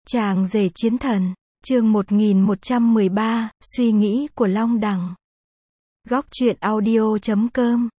Chàng rể chiến thần, chương 1113, suy nghĩ của Long Đằng. Góc truyện audio.com.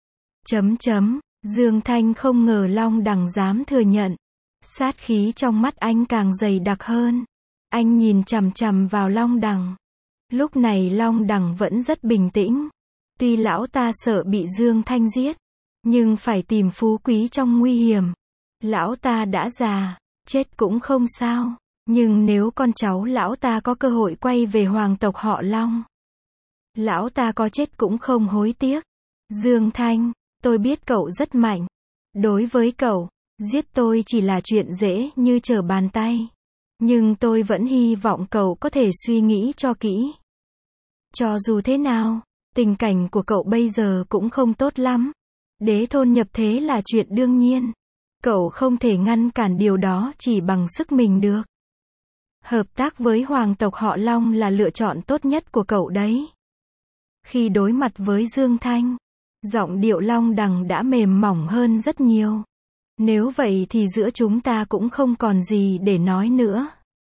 Dương Thanh không ngờ Long Đằng dám thừa nhận. Sát khí trong mắt anh càng dày đặc hơn. Anh nhìn chằm chằm vào Long Đằng. Lúc này Long Đằng vẫn rất bình tĩnh. Tuy lão ta sợ bị Dương Thanh giết, nhưng phải tìm phú quý trong nguy hiểm. Lão ta đã già, chết cũng không sao. Nhưng nếu con cháu lão ta có cơ hội quay về hoàng tộc họ Long, lão ta có chết cũng không hối tiếc. Dương Thanh, tôi biết cậu rất mạnh. Đối với cậu, giết tôi chỉ là chuyện dễ như trở bàn tay. Nhưng tôi vẫn hy vọng cậu có thể suy nghĩ cho kỹ. Cho dù thế nào, tình cảnh của cậu bây giờ cũng không tốt lắm. Đế thôn nhập thế là chuyện đương nhiên. Cậu không thể ngăn cản điều đó chỉ bằng sức mình được. Hợp tác với hoàng tộc họ Long là lựa chọn tốt nhất của cậu đấy. Khi đối mặt với Dương Thanh, giọng điệu Long Đằng đã mềm mỏng hơn rất nhiều. Nếu vậy thì giữa chúng ta cũng không còn gì để nói nữa.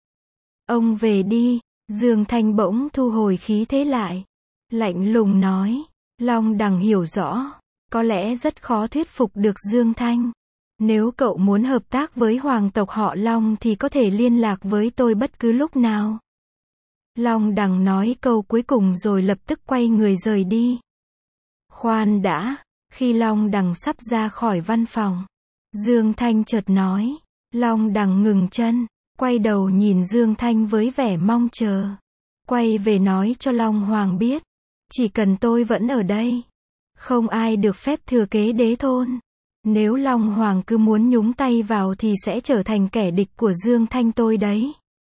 Ông về đi. Dương Thanh bỗng thu hồi khí thế lại. Lạnh lùng nói. Long Đằng hiểu rõ. Có lẽ rất khó thuyết phục được Dương Thanh. Nếu cậu muốn hợp tác với hoàng tộc họ Long thì có thể liên lạc với tôi bất cứ lúc nào. Long Đằng nói câu cuối cùng rồi lập tức quay người rời đi. Khoan đã, khi Long Đằng sắp ra khỏi văn phòng, Dương Thanh chợt nói. Long Đằng ngừng chân, quay đầu nhìn Dương Thanh với vẻ mong chờ. Quay về nói cho Long Hoàng biết, chỉ cần tôi vẫn ở đây, không ai được phép thừa kế đế thôn. Nếu Long Hoàng cứ muốn nhúng tay vào thì sẽ trở thành kẻ địch của Dương Thanh tôi đấy.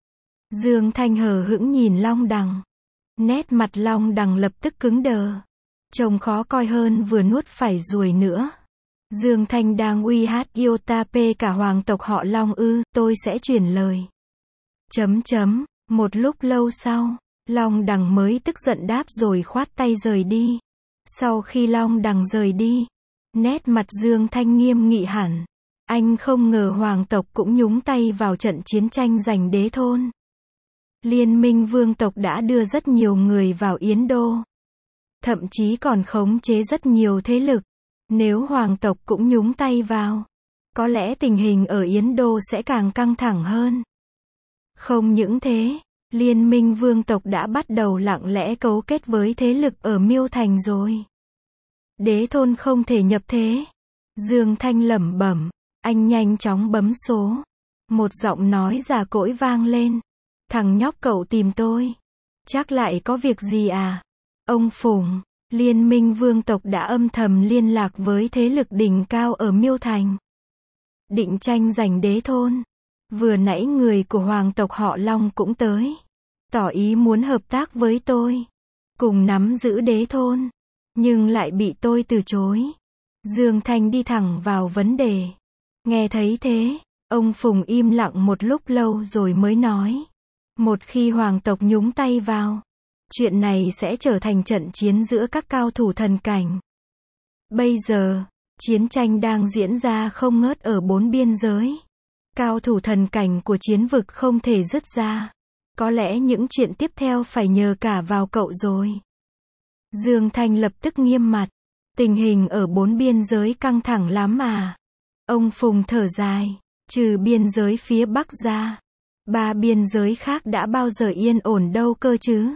Dương Thanh hờ hững nhìn Long Đằng. Nét mặt Long Đằng lập tức cứng đờ. Trông khó coi hơn vừa nuốt phải ruồi nữa. Dương Thanh đang uy hát Iotap cả hoàng tộc họ Long ư, tôi sẽ chuyển lời. Một lúc lâu sau, Long Đằng mới tức giận đáp rồi khoát tay rời đi. Sau khi Long Đằng rời đi, nét mặt Dương Thanh nghiêm nghị hẳn. Anh không ngờ hoàng tộc cũng nhúng tay vào trận chiến tranh giành đế thôn. Liên minh vương tộc đã đưa rất nhiều người vào Yến Đô. Thậm chí còn khống chế rất nhiều thế lực. Nếu hoàng tộc cũng nhúng tay vào, có lẽ tình hình ở Yến Đô sẽ càng căng thẳng hơn. Không những thế, liên minh vương tộc đã bắt đầu lặng lẽ cấu kết với thế lực ở Miêu Thành rồi. Đế thôn không thể nhập thế. Dương Thanh lẩm bẩm. Anh nhanh chóng bấm số. Một giọng nói già cỗi vang lên. Thằng nhóc cậu tìm tôi. Chắc lại có việc gì à? Ông Phùng, liên minh vương tộc đã âm thầm liên lạc với thế lực đỉnh cao ở Miêu Thành. Định tranh giành đế thôn. Vừa nãy người của hoàng tộc họ Long cũng tới. Tỏ ý muốn hợp tác với tôi. Cùng nắm giữ đế thôn. Nhưng lại bị tôi từ chối. Dương Thanh đi thẳng vào vấn đề. Nghe thấy thế, ông Phùng im lặng một lúc lâu rồi mới nói. Một khi hoàng tộc nhúng tay vào, chuyện này sẽ trở thành trận chiến giữa các cao thủ thần cảnh. Bây giờ, chiến tranh đang diễn ra không ngớt ở bốn biên giới. Cao thủ thần cảnh của chiến vực không thể dứt ra. Có lẽ những chuyện tiếp theo phải nhờ cả vào cậu rồi. Dương Thanh lập tức nghiêm mặt. Tình hình ở bốn biên giới căng thẳng lắm à. Ông Phùng thở dài. Trừ biên giới phía Bắc ra, 3 biên giới khác đã bao giờ yên ổn đâu cơ chứ.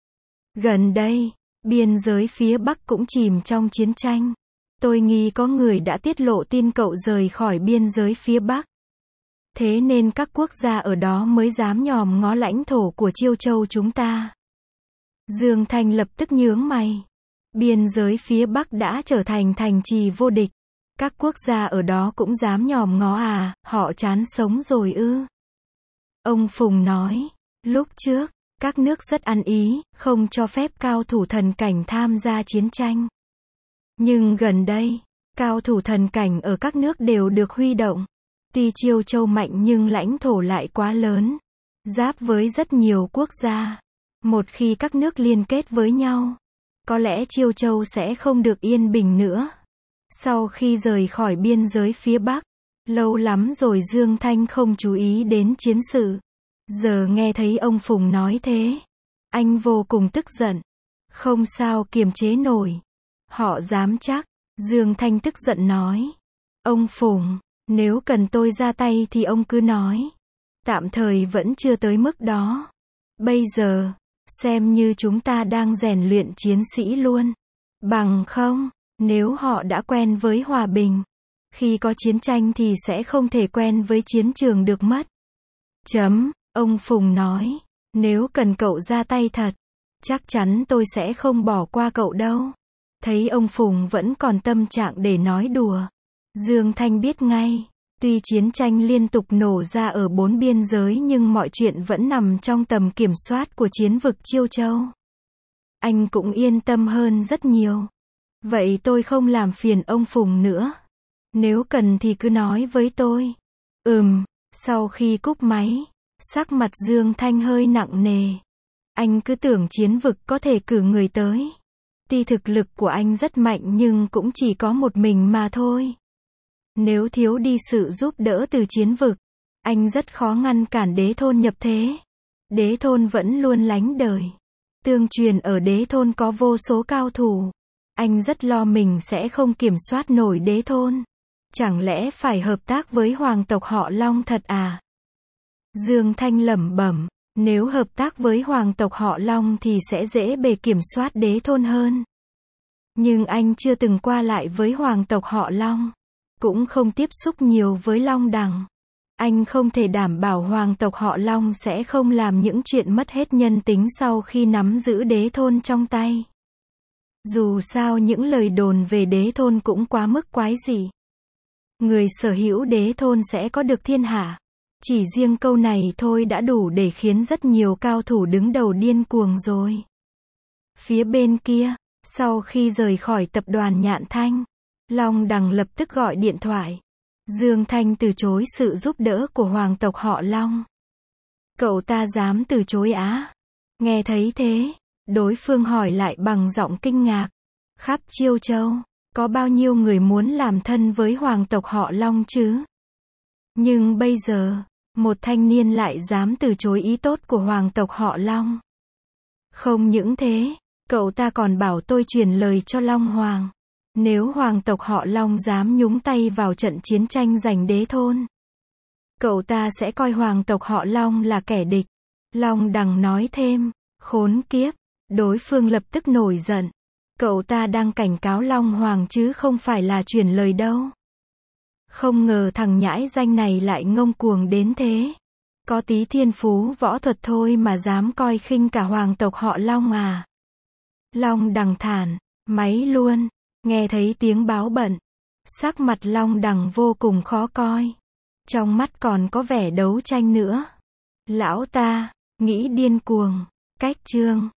Gần đây, biên giới phía Bắc cũng chìm trong chiến tranh. Tôi nghi có người đã tiết lộ tin cậu rời khỏi biên giới phía Bắc. Thế nên các quốc gia ở đó mới dám nhòm ngó lãnh thổ của Chiêu Châu chúng ta. Dương Thanh lập tức nhướng mày. Biên giới phía Bắc đã trở thành thành trì vô địch. Các quốc gia ở đó cũng dám nhòm ngó à, họ chán sống rồi ư. Ông Phùng nói, lúc trước, các nước rất ăn ý, không cho phép cao thủ thần cảnh tham gia chiến tranh. Nhưng gần đây, cao thủ thần cảnh ở các nước đều được huy động. Tuy Chiêu Châu mạnh nhưng lãnh thổ lại quá lớn. Giáp với rất nhiều quốc gia. Một khi các nước liên kết với nhau, có lẽ Chiêu Châu sẽ không được yên bình nữa. Sau khi rời khỏi biên giới phía Bắc, lâu lắm rồi Dương Thanh không chú ý đến chiến sự. Giờ nghe thấy ông Phùng nói thế, anh vô cùng tức giận. Không sao kiềm chế nổi. Họ dám chắc. Dương Thanh tức giận nói. Ông Phùng, nếu cần tôi ra tay thì ông cứ nói. Tạm thời vẫn chưa tới mức đó. Bây giờ, xem như chúng ta đang rèn luyện chiến sĩ luôn. Bằng không, nếu họ đã quen với hòa bình, khi có chiến tranh thì sẽ không thể quen với chiến trường được mất. Ông Phùng nói, nếu cần cậu ra tay thật, chắc chắn tôi sẽ không bỏ qua cậu đâu. Thấy ông Phùng vẫn còn tâm trạng để nói đùa, Dương Thanh biết ngay, tuy chiến tranh liên tục nổ ra ở 4 biên giới nhưng mọi chuyện vẫn nằm trong tầm kiểm soát của chiến vực Chiêu Châu. Anh cũng yên tâm hơn rất nhiều. Vậy tôi không làm phiền ông Phùng nữa. Nếu cần thì cứ nói với tôi. Sau khi cúp máy, sắc mặt Dương Thanh hơi nặng nề. Anh cứ tưởng chiến vực có thể cử người tới. Tuy thực lực của anh rất mạnh nhưng cũng chỉ có một mình mà thôi. Nếu thiếu đi sự giúp đỡ từ chiến vực, anh rất khó ngăn cản Đế Thôn nhập thế. Đế Thôn vẫn luôn lánh đời. Tương truyền ở Đế Thôn có vô số cao thủ. Anh rất lo mình sẽ không kiểm soát nổi Đế Thôn. Chẳng lẽ phải hợp tác với hoàng tộc họ Long thật à? Dương Thanh lẩm bẩm, nếu hợp tác với hoàng tộc họ Long thì sẽ dễ bề kiểm soát Đế Thôn hơn. Nhưng anh chưa từng qua lại với hoàng tộc họ Long, cũng không tiếp xúc nhiều với Long Đằng. Anh không thể đảm bảo hoàng tộc họ Long sẽ không làm những chuyện mất hết nhân tính sau khi nắm giữ Đế Thôn trong tay. Dù sao những lời đồn về Đế Thôn cũng quá mức quái dị. Người sở hữu Đế Thôn sẽ có được thiên hạ. Chỉ riêng câu này thôi đã đủ để khiến rất nhiều cao thủ đứng đầu điên cuồng rồi. Phía bên kia, sau khi rời khỏi tập đoàn Nhạn Thanh, Long Đằng lập tức gọi điện thoại. Dương Thanh từ chối sự giúp đỡ của hoàng tộc họ Long. Cậu ta dám từ chối á? Nghe thấy thế, đối phương hỏi lại bằng giọng kinh ngạc. Khắp Chiêu Châu, có bao nhiêu người muốn làm thân với hoàng tộc họ Long chứ? Nhưng bây giờ, một thanh niên lại dám từ chối ý tốt của hoàng tộc họ Long. Không những thế, cậu ta còn bảo tôi truyền lời cho Long Hoàng. Nếu hoàng tộc họ Long dám nhúng tay vào trận chiến tranh giành Đế Thôn, cậu ta sẽ coi hoàng tộc họ Long là kẻ địch. Long Đằng nói thêm, khốn kiếp, đối phương lập tức nổi giận. Cậu ta đang cảnh cáo Long Hoàng chứ không phải là truyền lời đâu. Không ngờ thằng nhãi danh này lại ngông cuồng đến thế. Có tí thiên phú võ thuật thôi mà dám coi khinh cả hoàng tộc họ Long à. Long Đằng thản, máy luôn. Nghe thấy tiếng báo bận, sắc mặt Long Đằng vô cùng khó coi. Trong mắt còn có vẻ đấu tranh nữa. Lão ta, nghĩ điên cuồng, cách chương.